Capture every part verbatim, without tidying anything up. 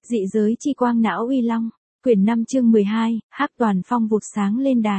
Dị giới chi quang não uy long, quyển năm chương mười hai, Hắc Toàn Phong vụt sáng lên đài.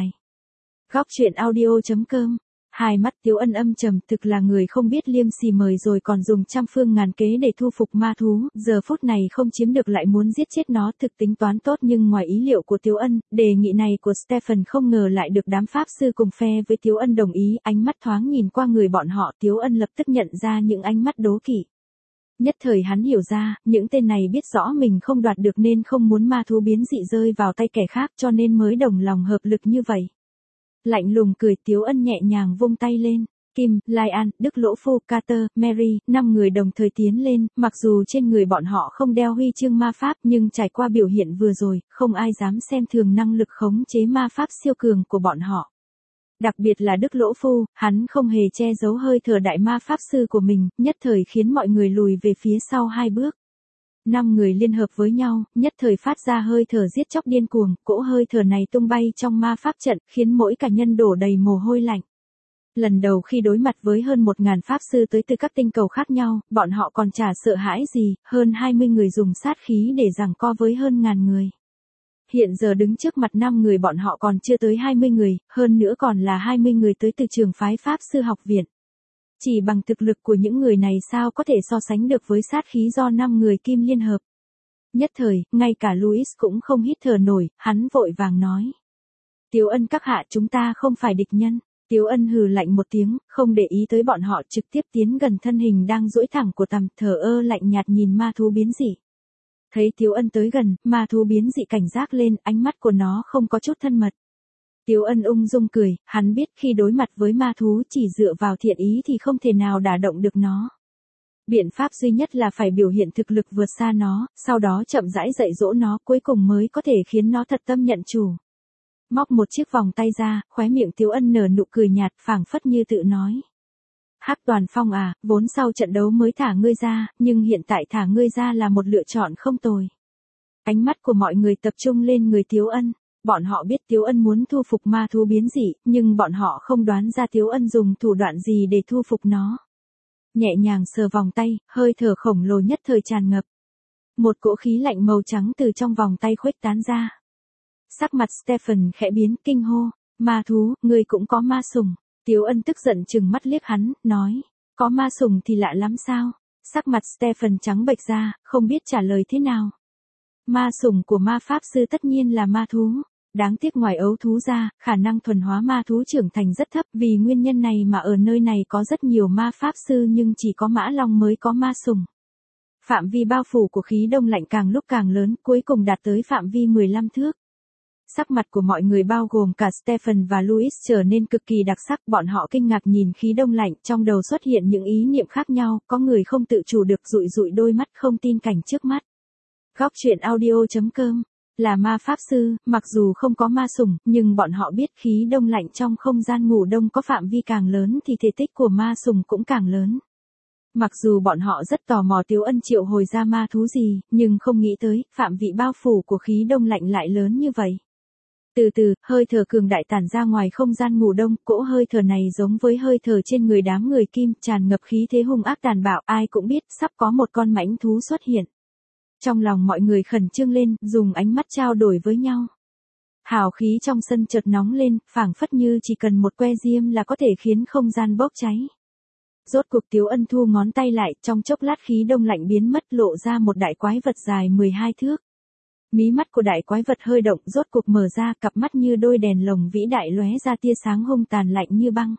Góc truyện audio.com. Hai mắt Tiếu Ân âm trầm, thực là người không biết liêm sỉ mời rồi còn dùng trăm phương ngàn kế để thu phục ma thú, giờ phút này không chiếm được lại muốn giết chết nó, thực tính toán tốt nhưng ngoài ý liệu của Tiếu Ân, đề nghị này của Stephen không ngờ lại được đám pháp sư cùng phe với Tiếu Ân đồng ý, ánh mắt thoáng nhìn qua người bọn họ, Tiếu Ân lập tức nhận ra những ánh mắt đố kỵ. Nhất thời hắn hiểu ra, những tên này biết rõ mình không đoạt được nên không muốn ma thú biến dị rơi vào tay kẻ khác cho nên mới đồng lòng hợp lực như vậy. Lạnh lùng cười, Tiếu Ân nhẹ nhàng vung tay lên. Kim, Lion, Đức Lỗ Phu, Carter, Mary, năm người đồng thời tiến lên, mặc dù trên người bọn họ không đeo huy chương ma pháp nhưng trải qua biểu hiện vừa rồi, không ai dám xem thường năng lực khống chế ma pháp siêu cường của bọn họ. Đặc biệt là Đức Lỗ Phu, hắn không hề che giấu hơi thở đại ma pháp sư của mình, nhất thời khiến mọi người lùi về phía sau hai bước. Năm người liên hợp với nhau, nhất thời phát ra hơi thở giết chóc điên cuồng, cỗ hơi thở này tung bay trong ma pháp trận, khiến mỗi cả nhân đổ đầy mồ hôi lạnh. Lần đầu khi đối mặt với hơn một ngàn pháp sư tới từ các tinh cầu khác nhau, bọn họ còn chả sợ hãi gì, hơn hai mươi người dùng sát khí để giằng co với hơn ngàn người. Hiện giờ đứng trước mặt năm người bọn họ còn chưa tới hai mươi người, hơn nữa còn là hai mươi người tới từ trường phái Pháp Sư Học Viện. Chỉ bằng thực lực của những người này sao có thể so sánh được với sát khí do năm người Kim liên hợp. Nhất thời, ngay cả Louis cũng không hít thở nổi, hắn vội vàng nói. Tiếu Ân các hạ, chúng ta không phải địch nhân. Tiếu Ân hừ lạnh một tiếng, không để ý tới bọn họ, trực tiếp tiến gần thân hình đang duỗi thẳng của tằm, thờ ơ lạnh nhạt nhìn ma thú biến dị. Thấy Tiếu Ân tới gần, ma thú biến dị cảnh giác lên, ánh mắt của nó không có chút thân mật. Tiếu Ân ung dung cười, hắn biết khi đối mặt với ma thú chỉ dựa vào thiện ý thì không thể nào đả động được nó. Biện pháp duy nhất là phải biểu hiện thực lực vượt xa nó, sau đó chậm rãi dạy dỗ nó, cuối cùng mới có thể khiến nó thật tâm nhận chủ. Móc một chiếc vòng tay ra, khóe miệng Tiếu Ân nở nụ cười nhạt, phảng phất như tự nói. Hắc Toàn Phong à, vốn sau trận đấu mới thả ngươi ra, nhưng hiện tại thả ngươi ra là một lựa chọn không tồi. Ánh mắt của mọi người tập trung lên người Tiếu Ân. Bọn họ biết Tiếu Ân muốn thu phục ma thú biến dị, nhưng bọn họ không đoán ra Tiếu Ân dùng thủ đoạn gì để thu phục nó. Nhẹ nhàng sờ vòng tay, hơi thở khổng lồ nhất thời tràn ngập. Một cỗ khí lạnh màu trắng từ trong vòng tay khuếch tán ra. Sắc mặt Stephen khẽ biến, kinh hô, ma thú, ngươi cũng có ma sủng. Tiếu Ân tức giận trừng mắt liếc hắn, nói, có ma sủng thì lạ lắm sao? Sắc mặt Stephen trắng bệch ra, không biết trả lời thế nào. Ma sủng của ma pháp sư tất nhiên là ma thú. Đáng tiếc ngoài ấu thú ra, khả năng thuần hóa ma thú trưởng thành rất thấp, vì nguyên nhân này mà ở nơi này có rất nhiều ma pháp sư nhưng chỉ có Mã Long mới có ma sủng. Phạm vi bao phủ của khí đông lạnh càng lúc càng lớn, cuối cùng đạt tới phạm vi mười lăm thước. Sắc mặt của mọi người bao gồm cả Stephen và Louis trở nên cực kỳ đặc sắc, bọn họ kinh ngạc nhìn khí đông lạnh, trong đầu xuất hiện những ý niệm khác nhau, có người không tự chủ được dụi dụi đôi mắt không tin cảnh trước mắt. Góc truyện audio.com. Là ma pháp sư, mặc dù không có ma sủng, nhưng bọn họ biết khí đông lạnh trong không gian ngủ đông có phạm vi càng lớn thì thể tích của ma sủng cũng càng lớn. Mặc dù bọn họ rất tò mò Tiếu Ân triệu hồi ra ma thú gì, nhưng không nghĩ tới, phạm vị bao phủ của khí đông lạnh lại lớn như vậy. Từ từ, hơi thở cường đại tản ra ngoài không gian ngủ đông, cỗ hơi thở này giống với hơi thở trên người đám người Kim, tràn ngập khí thế hung ác tàn bạo, ai cũng biết, sắp có một con mãnh thú xuất hiện. Trong lòng mọi người khẩn trương lên, dùng ánh mắt trao đổi với nhau. Hào khí trong sân chợt nóng lên, phảng phất như chỉ cần một que diêm là có thể khiến không gian bốc cháy. Rốt cuộc Tiếu Ân thu ngón tay lại, trong chốc lát khí đông lạnh biến mất, lộ ra một đại quái vật dài mười hai thước. Mí mắt của đại quái vật hơi động, rốt cuộc mở ra, cặp mắt như đôi đèn lồng vĩ đại lóe ra tia sáng hung tàn lạnh như băng.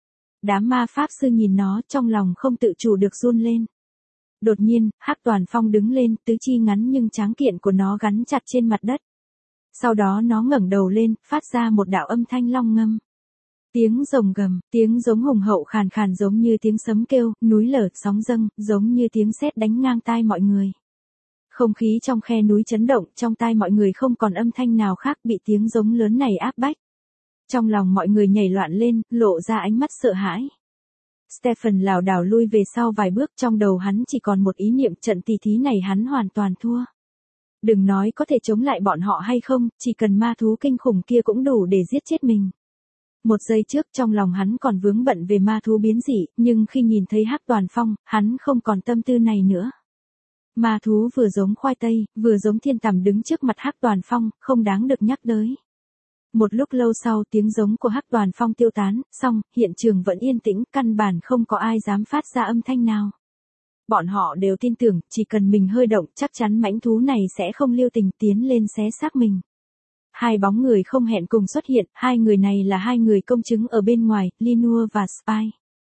Đám ma pháp sư nhìn nó, trong lòng không tự chủ được run lên. Đột nhiên, Hắc Toàn Phong đứng lên, tứ chi ngắn nhưng tráng kiện của nó gắn chặt trên mặt đất. Sau đó nó ngẩng đầu lên, phát ra một đạo âm thanh long ngâm. Tiếng rồng gầm, tiếng giống hùng hậu khàn khàn giống như tiếng sấm kêu, núi lở, sóng dâng, giống như tiếng sét đánh ngang tai mọi người. Không khí trong khe núi chấn động, trong tai mọi người không còn âm thanh nào khác, bị tiếng giống lớn này áp bách. Trong lòng mọi người nhảy loạn lên, lộ ra ánh mắt sợ hãi. Stephen lảo đảo lui về sau vài bước, trong đầu hắn chỉ còn một ý niệm, trận tỷ thí này hắn hoàn toàn thua. Đừng nói có thể chống lại bọn họ hay không, chỉ cần ma thú kinh khủng kia cũng đủ để giết chết mình. Một giây trước trong lòng hắn còn vướng bận về ma thú biến dị, nhưng khi nhìn thấy Hắc Toàn Phong, hắn không còn tâm tư này nữa. Ma thú vừa giống khoai tây, vừa giống thiên tằm đứng trước mặt Hắc Toàn Phong, không đáng được nhắc tới. Một lúc lâu sau tiếng giống của Hắc Toàn Phong tiêu tán, xong, hiện trường vẫn yên tĩnh, căn bản không có ai dám phát ra âm thanh nào. Bọn họ đều tin tưởng, chỉ cần mình hơi động, chắc chắn mãnh thú này sẽ không lưu tình tiến lên xé xác mình. Hai bóng người không hẹn cùng xuất hiện, hai người này là hai người công chứng ở bên ngoài, Linua và Spy.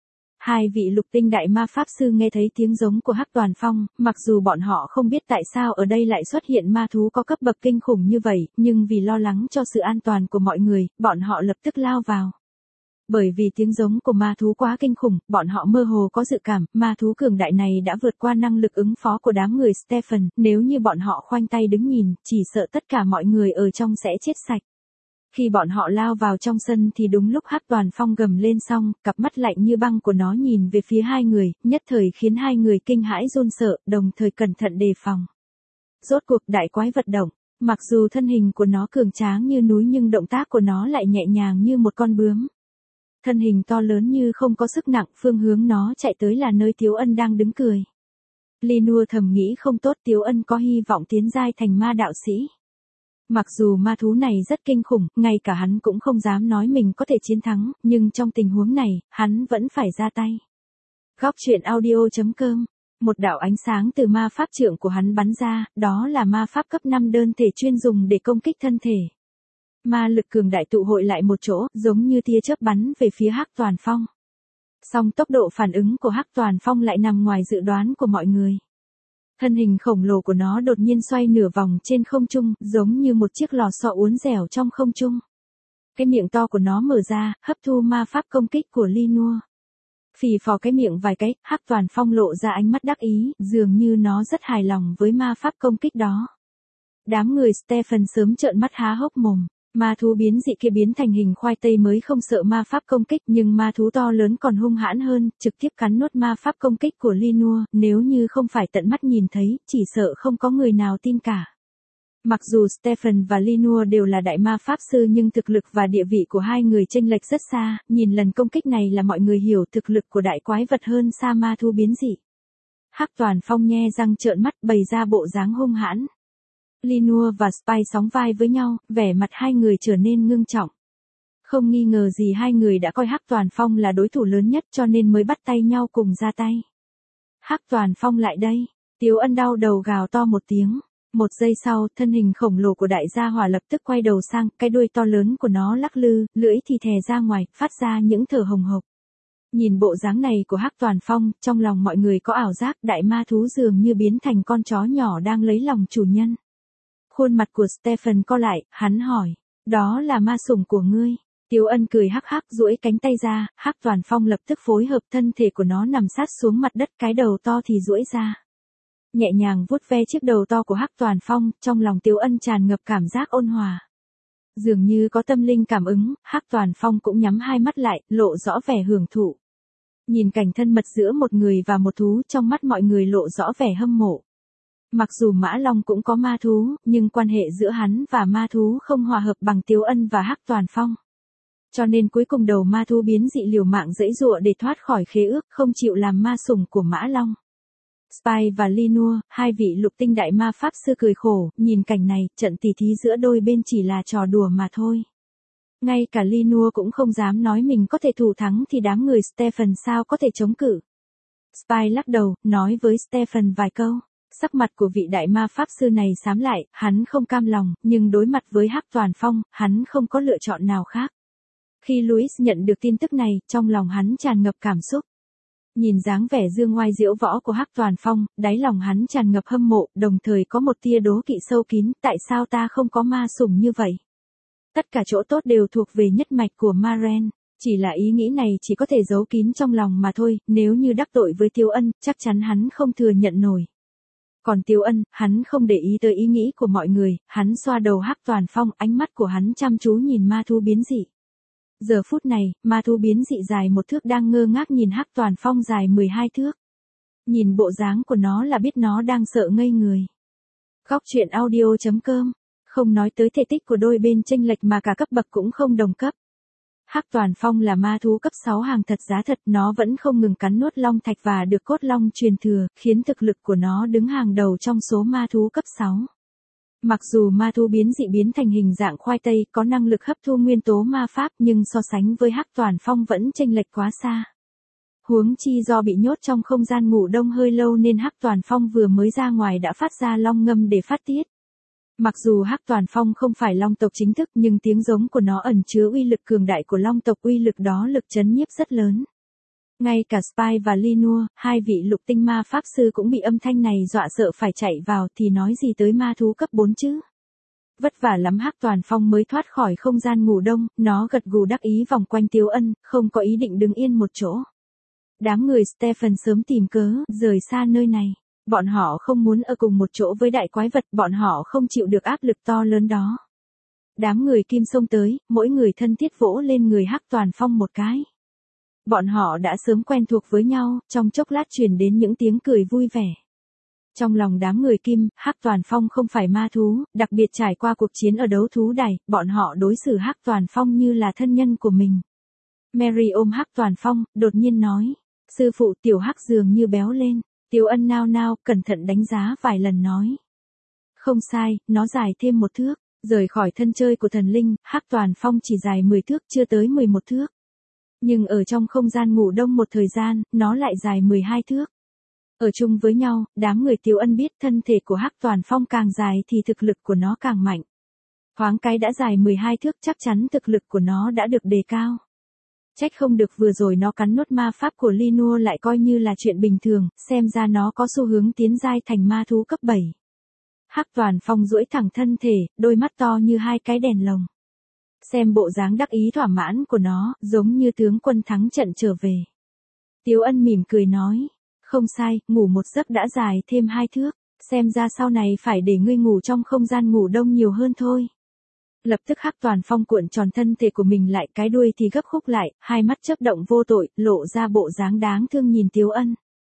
Hai vị lục tinh đại ma pháp sư nghe thấy tiếng giống của Hắc Toàn Phong, mặc dù bọn họ không biết tại sao ở đây lại xuất hiện ma thú có cấp bậc kinh khủng như vậy, nhưng vì lo lắng cho sự an toàn của mọi người, bọn họ lập tức lao vào. Bởi vì tiếng giống của ma thú quá kinh khủng, bọn họ mơ hồ có dự cảm, ma thú cường đại này đã vượt qua năng lực ứng phó của đám người Stephen, nếu như bọn họ khoanh tay đứng nhìn, chỉ sợ tất cả mọi người ở trong sẽ chết sạch. Khi bọn họ lao vào trong sân thì đúng lúc Hắc Toàn Phong gầm lên xong, cặp mắt lạnh như băng của nó nhìn về phía hai người, nhất thời khiến hai người kinh hãi run sợ, đồng thời cẩn thận đề phòng. Rốt cuộc đại quái vật động, mặc dù thân hình của nó cường tráng như núi nhưng động tác của nó lại nhẹ nhàng như một con bướm. Thân hình to lớn như không có sức nặng, phương hướng nó chạy tới là nơi Tiếu Ân đang đứng cười. Linua thầm nghĩ không tốt, Tiếu Ân có hy vọng tiến giai thành ma đạo sĩ. Mặc dù ma thú này rất kinh khủng, ngay cả hắn cũng không dám nói mình có thể chiến thắng, nhưng trong tình huống này, hắn vẫn phải ra tay. Góc truyện audio chấm com. Một đạo ánh sáng từ ma pháp trượng của hắn bắn ra, đó là ma pháp cấp năm đơn thể chuyên dùng để công kích thân thể. Ma lực cường đại tụ hội lại một chỗ, giống như tia chớp bắn về phía Hắc Toàn Phong. Song tốc độ phản ứng của Hắc Toàn Phong lại nằm ngoài dự đoán của mọi người. Thân hình khổng lồ của nó đột nhiên xoay nửa vòng trên không trung, giống như một chiếc lò xo uốn dẻo trong không trung. Cái miệng to của nó mở ra, hấp thu ma pháp công kích của Linua. Phì phò cái miệng vài cái, Hắc Toàn Phong lộ ra ánh mắt đắc ý, dường như nó rất hài lòng với ma pháp công kích đó. Đám người Stephen sớm trợn mắt há hốc mồm. Ma thú biến dị kia biến thành hình khoai tây mới không sợ ma pháp công kích, nhưng ma thú to lớn còn hung hãn hơn, trực tiếp cắn nuốt ma pháp công kích của Linua, nếu như không phải tận mắt nhìn thấy, chỉ sợ không có người nào tin cả. Mặc dù Stephen và Linua đều là đại ma pháp sư nhưng thực lực và địa vị của hai người chênh lệch rất xa, nhìn lần công kích này là mọi người hiểu thực lực của đại quái vật hơn xa ma thú biến dị. Hắc Toàn Phong nhe răng trợn mắt bày ra bộ dáng hung hãn. Linua và Spy sóng vai với nhau, vẻ mặt hai người trở nên ngưng trọng. Không nghi ngờ gì hai người đã coi Hắc Toàn Phong là đối thủ lớn nhất cho nên mới bắt tay nhau cùng ra tay. Hắc Toàn Phong lại đây, Tiếu Ân đau đầu gào to một tiếng. Một giây sau, thân hình khổng lồ của đại gia hỏa lập tức quay đầu sang, cái đuôi to lớn của nó lắc lư, lưỡi thì thè ra ngoài, phát ra những thở hồng hộc. Nhìn bộ dáng này của Hắc Toàn Phong, trong lòng mọi người có ảo giác đại ma thú dường như biến thành con chó nhỏ đang lấy lòng chủ nhân. Khuôn mặt của Stephen co lại, hắn hỏi, đó là ma sủng của ngươi. Tiếu Ân cười hắc hắc duỗi cánh tay ra, Hắc Toàn Phong lập tức phối hợp thân thể của nó nằm sát xuống mặt đất, cái đầu to thì duỗi ra. Nhẹ nhàng vuốt ve chiếc đầu to của Hắc Toàn Phong, trong lòng Tiếu Ân tràn ngập cảm giác ôn hòa. Dường như có tâm linh cảm ứng, Hắc Toàn Phong cũng nhắm hai mắt lại, lộ rõ vẻ hưởng thụ. Nhìn cảnh thân mật giữa một người và một thú, trong mắt mọi người lộ rõ vẻ hâm mộ. Mặc dù Mã Long cũng có ma thú, nhưng quan hệ giữa hắn và ma thú không hòa hợp bằng Tiếu Ân và Hắc Toàn Phong. Cho nên cuối cùng đầu ma thú biến dị liều mạng giãy giụa để thoát khỏi khế ước, không chịu làm ma sủng của Mã Long. Spy và Linua, hai vị lục tinh đại ma pháp sư cười khổ, nhìn cảnh này, trận tỉ thí giữa đôi bên chỉ là trò đùa mà thôi. Ngay cả Linua cũng không dám nói mình có thể thủ thắng thì đám người Stephen sao có thể chống cự. Spy lắc đầu, nói với Stephen vài câu. Sắc mặt của vị đại ma pháp sư này xám lại, hắn không cam lòng, nhưng đối mặt với Hắc Toàn Phong, hắn không có lựa chọn nào khác. Khi Louis nhận được tin tức này, trong lòng hắn tràn ngập cảm xúc. Nhìn dáng vẻ dương ngoai diễu võ của Hắc Toàn Phong, đáy lòng hắn tràn ngập hâm mộ, đồng thời có một tia đố kỵ sâu kín, tại sao ta không có ma sủng như vậy? Tất cả chỗ tốt đều thuộc về nhất mạch của Maren, chỉ là ý nghĩ này chỉ có thể giấu kín trong lòng mà thôi, nếu như đắc tội với Tiếu Ân, chắc chắn hắn không thừa nhận nổi. Còn Tiếu Ân, hắn không để ý tới ý nghĩ của mọi người, hắn xoa đầu Hắc Toàn Phong, ánh mắt của hắn chăm chú nhìn ma thú biến dị. Giờ phút này, ma thú biến dị dài một thước đang ngơ ngác nhìn Hắc Toàn Phong dài mười hai thước. Nhìn bộ dáng của nó là biết nó đang sợ ngây người. Góc truyện audio chấm com, không nói tới thể tích của đôi bên chênh lệch mà cả cấp bậc cũng không đồng cấp. Hắc Toàn Phong là ma thú cấp sáu hàng thật giá thật, nó vẫn không ngừng cắn nuốt long thạch và được cốt long truyền thừa, khiến thực lực của nó đứng hàng đầu trong số ma thú cấp sáu. Mặc dù ma thú biến dị biến thành hình dạng khoai tây có năng lực hấp thu nguyên tố ma pháp nhưng so sánh với Hắc Toàn Phong vẫn chênh lệch quá xa. Huống chi do bị nhốt trong không gian ngủ đông hơi lâu nên Hắc Toàn Phong vừa mới ra ngoài đã phát ra long ngâm để phát tiết. Mặc dù Hắc Toàn Phong không phải long tộc chính thức nhưng tiếng giống của nó ẩn chứa uy lực cường đại của long tộc, uy lực đó lực chấn nhiếp rất lớn. Ngay cả Spy và Linua, hai vị lục tinh ma pháp sư cũng bị âm thanh này dọa sợ phải chạy vào thì nói gì tới ma thú cấp bốn chứ. Vất vả lắm Hắc Toàn Phong mới thoát khỏi không gian ngủ đông, nó gật gù đắc ý vòng quanh Tiếu Ân, không có ý định đứng yên một chỗ. Đám người Stephen sớm tìm cớ, rời xa nơi này. Bọn họ không muốn ở cùng một chỗ với đại quái vật, bọn họ không chịu được áp lực to lớn đó. Đám người Kim xông tới, mỗi người thân thiết vỗ lên người Hắc Toàn Phong một cái. Bọn họ đã sớm quen thuộc với nhau, trong chốc lát truyền đến những tiếng cười vui vẻ. Trong lòng đám người Kim, Hắc Toàn Phong không phải ma thú, đặc biệt trải qua cuộc chiến ở đấu thú đài, bọn họ đối xử Hắc Toàn Phong như là thân nhân của mình. Mary ôm Hắc Toàn Phong, đột nhiên nói, sư phụ tiểu Hắc dường như béo lên. Tiếu Ân nao nao, cẩn thận đánh giá vài lần nói. Không sai, nó dài thêm một thước, rời khỏi thân chơi của thần linh, Hắc Toàn Phong chỉ dài mười thước, chưa tới mười một thước. Nhưng ở trong không gian ngủ đông một thời gian, nó lại dài mười hai thước. Ở chung với nhau, đám người Tiếu Ân biết thân thể của Hắc Toàn Phong càng dài thì thực lực của nó càng mạnh. Thoáng cái đã dài mười hai thước, chắc chắn thực lực của nó đã được đề cao. Trách không được vừa rồi nó cắn nuốt ma pháp của Linua lại coi như là chuyện bình thường, xem ra nó có xu hướng tiến giai thành ma thú cấp bảy. Hắc Toàn Phong duỗi thẳng thân thể, đôi mắt to như hai cái đèn lồng. Xem bộ dáng đắc ý thỏa mãn của nó, giống như tướng quân thắng trận trở về. Tiếu Ân mỉm cười nói, không sai, ngủ một giấc đã dài thêm hai thước, xem ra sau này phải để ngươi ngủ trong không gian ngủ đông nhiều hơn thôi. Lập tức Hắc Toàn Phong cuộn tròn thân thể của mình lại, cái đuôi thì gấp khúc lại, hai mắt chớp động vô tội, lộ ra bộ dáng đáng thương nhìn Tiếu Ân.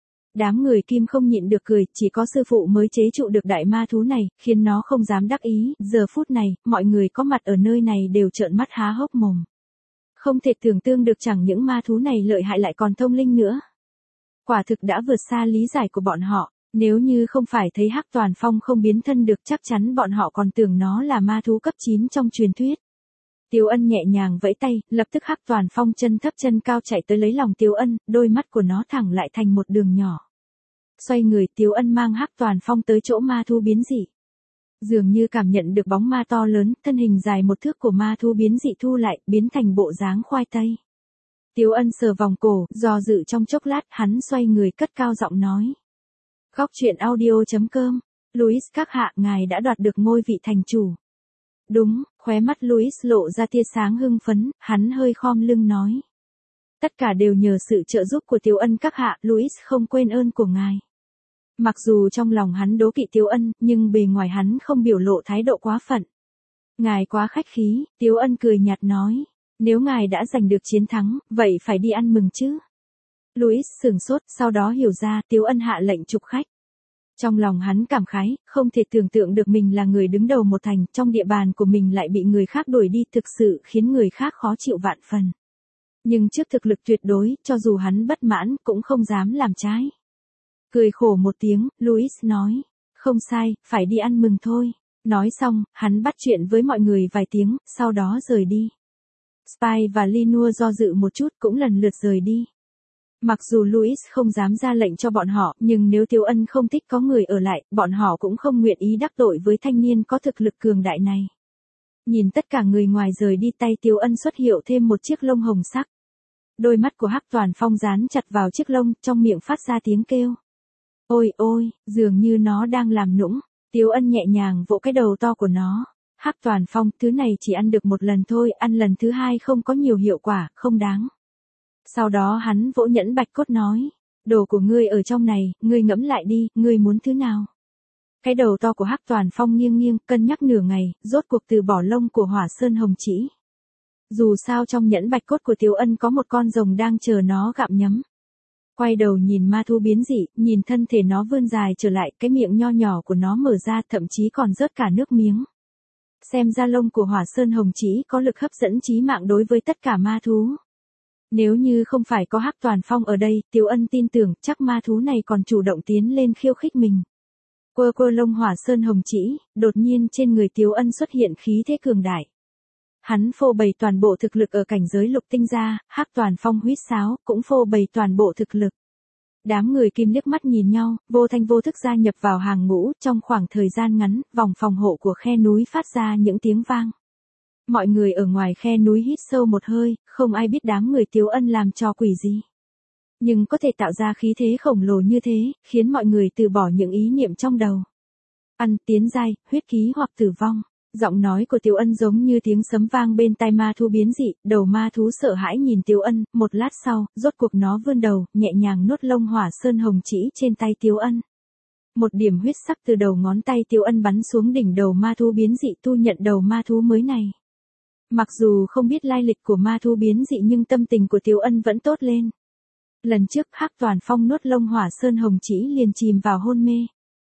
Đám người Kim không nhịn được cười, chỉ có sư phụ mới chế trụ được đại ma thú này, khiến nó không dám đắc ý, giờ phút này, mọi người có mặt ở nơi này đều trợn mắt há hốc mồm. Không thể tưởng tượng được chẳng những ma thú này lợi hại lại còn thông linh nữa. Quả thực đã vượt xa lý giải của bọn họ. Nếu như không phải thấy Hắc Toàn Phong không biến thân được chắc chắn bọn họ còn tưởng nó là ma thú cấp chín trong truyền thuyết. Tiếu Ân nhẹ nhàng vẫy tay, lập tức Hắc Toàn Phong chân thấp chân cao chạy tới lấy lòng Tiếu Ân, đôi mắt của nó thẳng lại thành một đường nhỏ. Xoay người Tiếu Ân mang Hắc Toàn Phong tới chỗ ma thú biến dị. Dường như cảm nhận được bóng ma to lớn, thân hình dài một thước của ma thú biến dị thu lại, biến thành bộ dáng khoai tây. Tiếu Ân sờ vòng cổ, do dự trong chốc lát, hắn xoay người cất cao giọng nói. Góc truyện audio.com, Louis các hạ, ngài đã đoạt được ngôi vị thành chủ. Đúng, khóe mắt Louis lộ ra tia sáng hưng phấn, hắn hơi khom lưng nói. Tất cả đều nhờ sự trợ giúp của Tiếu Ân các hạ, Louis không quên ơn của ngài. Mặc dù trong lòng hắn đố kỵ Tiếu Ân, nhưng bề ngoài hắn không biểu lộ thái độ quá phận. Ngài quá khách khí, Tiếu Ân cười nhạt nói. Nếu ngài đã giành được chiến thắng, vậy phải đi ăn mừng chứ. Louis sửng sốt, sau đó hiểu ra, Tiếu Ân hạ lệnh chụp khách. Trong lòng hắn cảm khái, không thể tưởng tượng được mình là người đứng đầu một thành, trong địa bàn của mình lại bị người khác đuổi đi, thực sự khiến người khác khó chịu vạn phần. Nhưng trước thực lực tuyệt đối, cho dù hắn bất mãn, cũng không dám làm trái. Cười khổ một tiếng, Louis nói, không sai, phải đi ăn mừng thôi. Nói xong, hắn bắt chuyện với mọi người vài tiếng, sau đó rời đi. Spy và Linua do dự một chút cũng lần lượt rời đi. Mặc dù Louis không dám ra lệnh cho bọn họ, nhưng nếu Tiếu Ân không thích có người ở lại, bọn họ cũng không nguyện ý đắc tội với thanh niên có thực lực cường đại này. Nhìn tất cả người ngoài rời đi, tay Tiếu Ân xuất hiệu thêm một chiếc lông hồng sắc. Đôi mắt của Hắc Toàn Phong dán chặt vào chiếc lông, trong miệng phát ra tiếng kêu. Ôi ôi, dường như nó đang làm nũng. Tiếu Ân nhẹ nhàng vỗ cái đầu to của nó. Hắc Toàn Phong, thứ này chỉ ăn được một lần thôi, ăn lần thứ hai không có nhiều hiệu quả, không đáng. Sau đó hắn vỗ nhẫn bạch cốt nói, đồ của ngươi ở trong này, ngươi ngẫm lại đi, ngươi muốn thứ nào? Cái đầu to của Hắc Toàn Phong nghiêng nghiêng, cân nhắc nửa ngày, rốt cuộc từ bỏ lông của Hỏa Sơn Hồng Chỉ. Dù sao trong nhẫn bạch cốt của Tiếu Ân có một con rồng đang chờ nó gặm nhấm. Quay đầu nhìn ma thú biến dị, nhìn thân thể nó vươn dài trở lại, cái miệng nho nhỏ của nó mở ra, thậm chí còn rớt cả nước miếng. xem ra lông của Hỏa Sơn Hồng Chỉ có lực hấp dẫn chí mạng đối với tất cả ma thú. Nếu như không phải có Hắc Toàn Phong ở đây, Tiếu Ân tin tưởng chắc ma thú này còn chủ động tiến lên khiêu khích mình. Quơ quơ lông Hỏa Sơn Hồng Chỉ, đột nhiên trên người Tiếu Ân xuất hiện khí thế cường đại. Hắn phô bày toàn bộ thực lực ở cảnh giới lục tinh gia, Hắc Toàn Phong huýt sáo, cũng phô bày toàn bộ thực lực. Đám người Kim liếc mắt nhìn nhau, vô thanh vô thức gia nhập vào hàng ngũ, trong khoảng thời gian ngắn, vòng phòng hộ của khe núi phát ra những tiếng vang. Mọi người ở ngoài khe núi hít sâu một hơi, không ai biết đám người Tiếu Ân làm trò quỷ gì. Nhưng có thể tạo ra khí thế khổng lồ như thế, khiến mọi người từ bỏ những ý niệm trong đầu. Ăn, tiến giai, huyết ký hoặc tử vong. Giọng nói của Tiếu Ân giống như tiếng sấm vang bên tai ma thú biến dị, đầu ma thú sợ hãi nhìn Tiếu Ân, một lát sau, rốt cuộc nó vươn đầu, nhẹ nhàng nuốt lông Hỏa Sơn Hồng Chỉ trên tay Tiếu Ân. Một điểm huyết sắc từ đầu ngón tay Tiếu Ân bắn xuống đỉnh đầu ma thú biến dị tu nhận đầu ma thú mới này. Mặc dù không biết lai lịch của ma thú biến dị nhưng tâm tình của Tiếu Ân vẫn tốt lên. Lần trước Hắc Toàn Phong nuốt lông Hỏa Sơn Hồng Chỉ liền chìm vào hôn mê.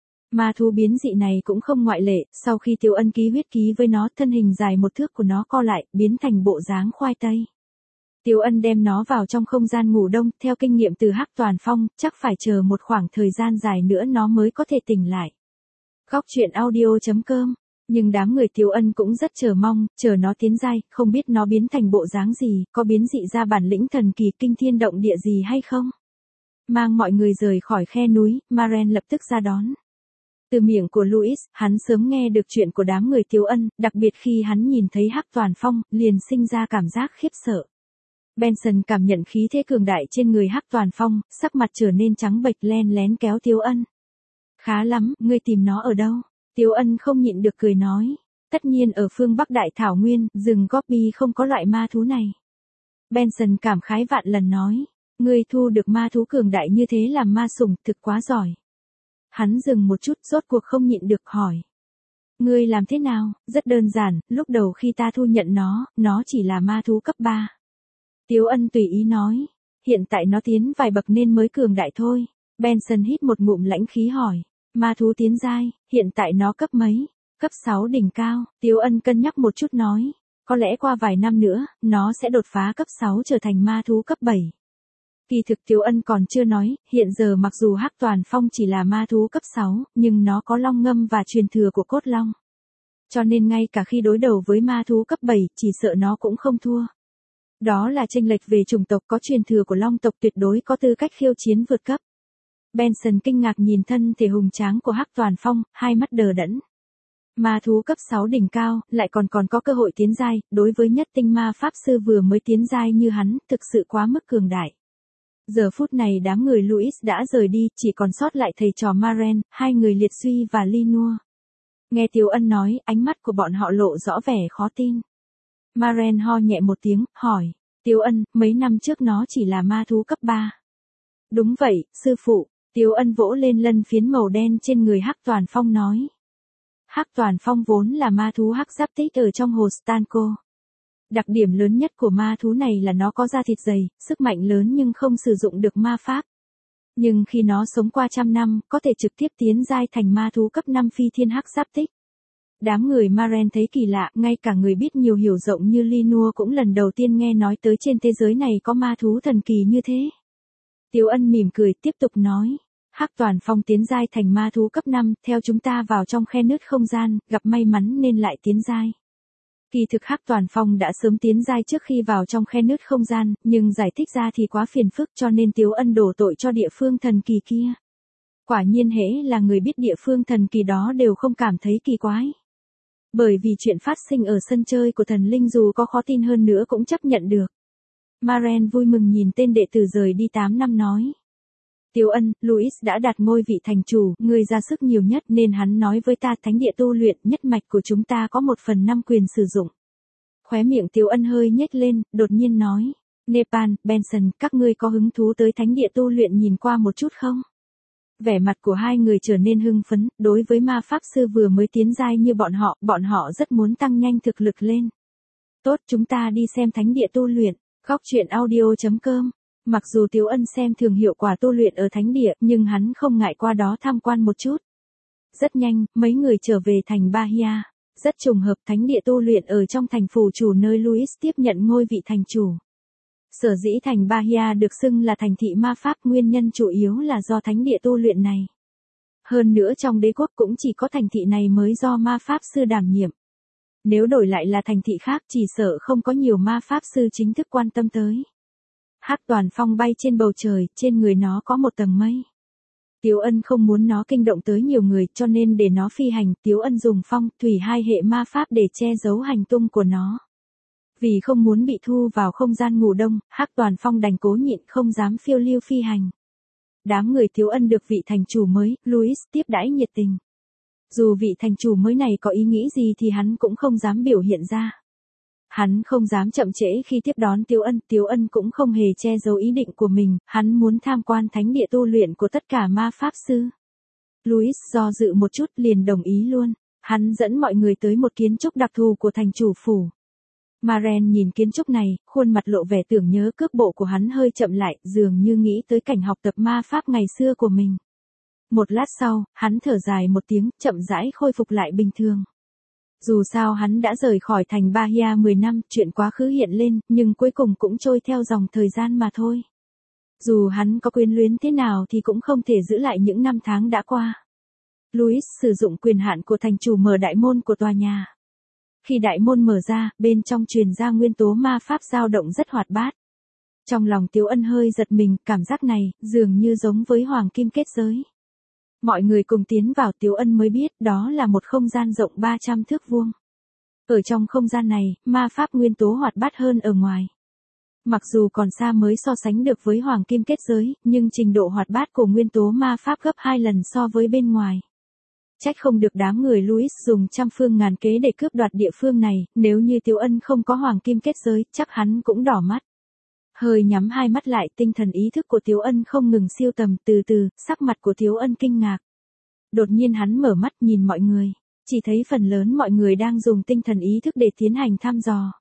Ma thú biến dị này cũng không ngoại lệ, sau khi Tiếu Ân ký huyết ký với nó, thân hình dài một thước của nó co lại, biến thành bộ dáng khoai tây. Tiếu Ân đem nó vào trong không gian ngủ đông, theo kinh nghiệm từ Hắc Toàn Phong, chắc phải chờ một khoảng thời gian dài nữa nó mới có thể tỉnh lại. Góc truyện audio chấm com. Nhưng đám người Tiếu Ân cũng rất chờ mong, chờ nó tiến giai, không biết nó biến thành bộ dáng gì, có biến dị ra bản lĩnh thần kỳ kinh thiên động địa gì hay không. Mang mọi người rời khỏi khe núi, Maren lập tức ra đón. Từ miệng của Louis, hắn sớm nghe được chuyện của đám người Tiếu Ân, đặc biệt khi hắn nhìn thấy Hắc Toàn Phong, liền sinh ra cảm giác khiếp sợ. Benson cảm nhận khí thế cường đại trên người Hắc Toàn Phong, sắc mặt trở nên trắng bệch, len lén kéo Tiếu Ân. Khá lắm, ngươi tìm nó ở đâu? Tiếu Ân không nhịn được cười nói. Tất nhiên ở phương Bắc Đại Thảo Nguyên, rừng Gobi không có loại ma thú này. Benson cảm khái vạn lần nói. Ngươi thu được ma thú cường đại như thế làm ma sủng, thực quá giỏi. Hắn dừng một chút, rốt cuộc không nhịn được hỏi. Ngươi làm thế nào? Rất đơn giản, lúc đầu khi ta thu nhận nó, nó chỉ là ma thú cấp ba. Tiếu Ân tùy ý nói. Hiện tại nó tiến vài bậc nên mới cường đại thôi. Benson hít một ngụm lãnh khí hỏi. Ma thú tiến giai, hiện tại nó cấp mấy? Cấp sáu đỉnh cao. Tiếu Ân cân nhắc một chút nói. Có lẽ qua vài năm nữa, nó sẽ đột phá cấp sáu trở thành ma thú cấp bảy. Kỳ thực Tiếu Ân còn chưa nói, hiện giờ mặc dù Hắc Toàn Phong chỉ là ma thú cấp sáu, nhưng nó có long ngâm và truyền thừa của cốt long. Cho nên ngay cả khi đối đầu với ma thú cấp bảy, chỉ sợ nó cũng không thua. Đó là chênh lệch về chủng tộc, có truyền thừa của long tộc tuyệt đối có tư cách khiêu chiến vượt cấp. Benson kinh ngạc nhìn thân thể hùng tráng của Hắc Toàn Phong, hai mắt đờ đẫn. Ma thú cấp sáu đỉnh cao, lại còn còn có cơ hội tiến giai, đối với nhất tinh ma pháp sư vừa mới tiến giai như hắn, thực sự quá mức cường đại. Giờ phút này đám người Louis đã rời đi, chỉ còn sót lại thầy trò Maren, hai người Liệt Suy và Linua. Nghe Tiếu Ân nói, ánh mắt của bọn họ lộ rõ vẻ khó tin. Maren ho nhẹ một tiếng, hỏi. Tiếu Ân, mấy năm trước nó chỉ là ma thú cấp ba. Đúng vậy, sư phụ. Tiếu Ân vỗ lên lân phiến màu đen trên người Hắc Toàn Phong nói. Hắc Toàn Phong vốn là ma thú hắc giáp tích ở trong hồ Stanko. Đặc điểm lớn nhất của ma thú này là nó có da thịt dày, sức mạnh lớn nhưng không sử dụng được ma pháp. Nhưng khi nó sống qua trăm năm, có thể trực tiếp tiến giai thành ma thú cấp năm phi thiên hắc giáp tích. Đám người Maren thấy kỳ lạ, ngay cả người biết nhiều hiểu rộng như Linua cũng lần đầu tiên nghe nói tới trên thế giới này có ma thú thần kỳ như thế. Tiếu Ân mỉm cười tiếp tục nói. Hắc Toàn Phong tiến giai thành ma thú cấp năm, theo chúng ta vào trong khe nứt không gian, gặp may mắn nên lại tiến giai. Kỳ thực Hắc Toàn Phong đã sớm tiến giai trước khi vào trong khe nứt không gian, nhưng giải thích ra thì quá phiền phức cho nên Tiếu Ân đổ tội cho địa phương thần kỳ kia. Quả nhiên hễ là người biết địa phương thần kỳ đó đều không cảm thấy kỳ quái. Bởi vì chuyện phát sinh ở sân chơi của thần linh dù có khó tin hơn nữa cũng chấp nhận được. Maren vui mừng nhìn tên đệ tử rời đi tám năm nói. Tiếu Ân, Louis đã đạt ngôi vị thành chủ, người ra sức nhiều nhất nên hắn nói với ta thánh địa tu luyện nhất mạch của chúng ta có một phần năm quyền sử dụng. Khóe miệng Tiếu Ân hơi nhếch lên, đột nhiên nói. Nepal, Benson, các ngươi có hứng thú tới thánh địa tu luyện nhìn qua một chút không? Vẻ mặt của hai người trở nên hưng phấn, đối với ma pháp sư vừa mới tiến giai như bọn họ, bọn họ rất muốn tăng nhanh thực lực lên. Tốt, chúng ta đi xem thánh địa tu luyện. Góc truyện audio chấm com. Mặc dù Tiếu Ân xem thường hiệu quả tu luyện ở thánh địa, nhưng hắn không ngại qua đó tham quan một chút. Rất nhanh, mấy người trở về thành Bahia. Rất trùng hợp thánh địa tu luyện ở trong thành phủ chủ nơi Louis tiếp nhận ngôi vị thành chủ. Sở dĩ thành Bahia được xưng là thành thị ma pháp nguyên nhân chủ yếu là do thánh địa tu luyện này. Hơn nữa trong đế quốc cũng chỉ có thành thị này mới do ma pháp sư đảm nhiệm. Nếu đổi lại là thành thị khác chỉ sợ không có nhiều ma pháp sư chính thức quan tâm tới. Hắc Toàn Phong bay trên bầu trời, trên người nó có một tầng mây. Tiếu Ân không muốn nó kinh động tới nhiều người cho nên để nó phi hành, Tiếu Ân dùng phong, thủy hai hệ ma pháp để che giấu hành tung của nó. Vì không muốn bị thu vào không gian ngủ đông, Hắc Toàn Phong đành cố nhịn không dám phiêu lưu phi hành. Đám người Tiếu Ân được vị thành chủ mới, Louis, tiếp đãi nhiệt tình. Dù vị thành chủ mới này có ý nghĩ gì thì hắn cũng không dám biểu hiện ra. Hắn không dám chậm trễ khi tiếp đón Tiếu Ân, Tiếu Ân cũng không hề che giấu ý định của mình, hắn muốn tham quan thánh địa tu luyện của tất cả ma pháp sư. Louis do dự một chút liền đồng ý luôn, hắn dẫn mọi người tới một kiến trúc đặc thù của thành chủ phủ. Maren nhìn kiến trúc này, khuôn mặt lộ vẻ tưởng nhớ cước bộ của hắn hơi chậm lại, dường như nghĩ tới cảnh học tập ma pháp ngày xưa của mình. Một lát sau, hắn thở dài một tiếng, chậm rãi khôi phục lại bình thường. Dù sao hắn đã rời khỏi thành Bahia mười năm, chuyện quá khứ hiện lên, nhưng cuối cùng cũng trôi theo dòng thời gian mà thôi. Dù hắn có quyến luyến thế nào thì cũng không thể giữ lại những năm tháng đã qua. Louis sử dụng quyền hạn của thành chủ mở đại môn của tòa nhà. Khi đại môn mở ra, bên trong truyền ra nguyên tố ma pháp dao động rất hoạt bát. Trong lòng Tiếu Ân hơi giật mình, cảm giác này, dường như giống với hoàng kim kết giới. Mọi người cùng tiến vào, Tiếu Ân mới biết đó là một không gian rộng ba trăm thước vuông. Ở trong không gian này, ma pháp nguyên tố hoạt bát hơn ở ngoài. Mặc dù còn xa mới so sánh được với hoàng kim kết giới, nhưng trình độ hoạt bát của nguyên tố ma pháp gấp hai lần so với bên ngoài. Trách không được đám người Louis dùng trăm phương ngàn kế để cướp đoạt địa phương này, nếu như Tiếu Ân không có hoàng kim kết giới, chắc hắn cũng đỏ mắt. Hơi nhắm hai mắt lại, tinh thần ý thức của Tiếu Ân không ngừng siêu tầm, từ từ, sắc mặt của Tiếu Ân kinh ngạc. Đột nhiên hắn mở mắt nhìn mọi người, chỉ thấy phần lớn mọi người đang dùng tinh thần ý thức để tiến hành thăm dò.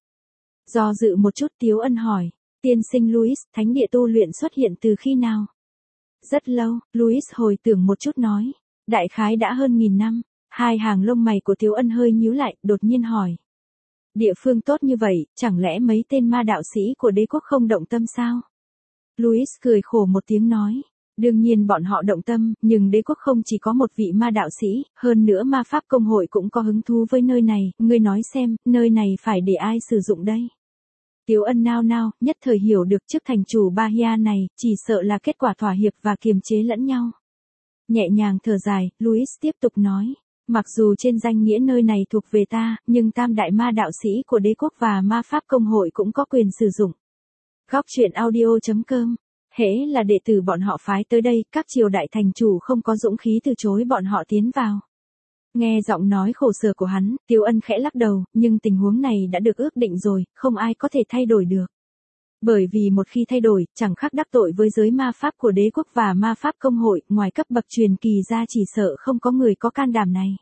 Do dự một chút Tiếu Ân hỏi, tiên sinh Louis, thánh địa tu luyện xuất hiện từ khi nào? Rất lâu, Louis hồi tưởng một chút nói, đại khái đã hơn nghìn năm. Hai hàng lông mày của Tiếu Ân hơi nhíu lại, đột nhiên hỏi. Địa phương tốt như vậy, chẳng lẽ mấy tên ma đạo sĩ của đế quốc không động tâm sao? Louis cười khổ một tiếng nói. Đương nhiên bọn họ động tâm, nhưng đế quốc không chỉ có một vị ma đạo sĩ, hơn nữa ma pháp công hội cũng có hứng thú với nơi này, ngươi nói xem, nơi này phải để ai sử dụng đây? Tiếu Ân nao nao, nhất thời hiểu được trước thành chủ Bahia này, chỉ sợ là kết quả thỏa hiệp và kiềm chế lẫn nhau. Nhẹ nhàng thở dài, Louis tiếp tục nói. Mặc dù trên danh nghĩa nơi này thuộc về ta, nhưng tam đại ma đạo sĩ của đế quốc và ma pháp công hội cũng có quyền sử dụng. Góc truyện audio chấm com. Hễ là đệ tử bọn họ phái tới đây, các triều đại thành chủ không có dũng khí từ chối bọn họ tiến vào. Nghe giọng nói khổ sở của hắn, Tiếu Ân khẽ lắc đầu, nhưng tình huống này đã được ước định rồi, không ai có thể thay đổi được. Bởi vì một khi thay đổi, chẳng khác đắc tội với giới ma pháp của đế quốc và ma pháp công hội, ngoài cấp bậc truyền kỳ ra chỉ sợ không có người có can đảm này.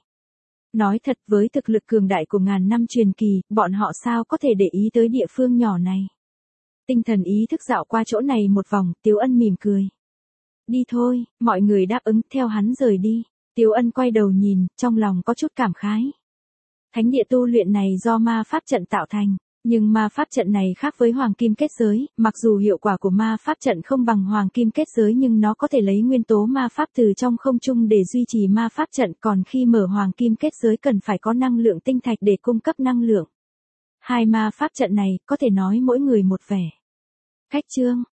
Nói thật, với thực lực cường đại của ngàn năm truyền kỳ, bọn họ sao có thể để ý tới địa phương nhỏ này. Tinh thần ý thức dạo qua chỗ này một vòng, Tiếu Ân mỉm cười. Đi thôi, mọi người đáp ứng theo hắn rời đi. Tiếu Ân quay đầu nhìn, trong lòng có chút cảm khái. Thánh địa tu luyện này do ma pháp trận tạo thành. Nhưng ma pháp trận này khác với hoàng kim kết giới, mặc dù hiệu quả của ma pháp trận không bằng hoàng kim kết giới nhưng nó có thể lấy nguyên tố ma pháp từ trong không trung để duy trì ma pháp trận, còn khi mở hoàng kim kết giới cần phải có năng lượng tinh thạch để cung cấp năng lượng. Hai ma pháp trận này, có thể nói mỗi người một vẻ. Cách chương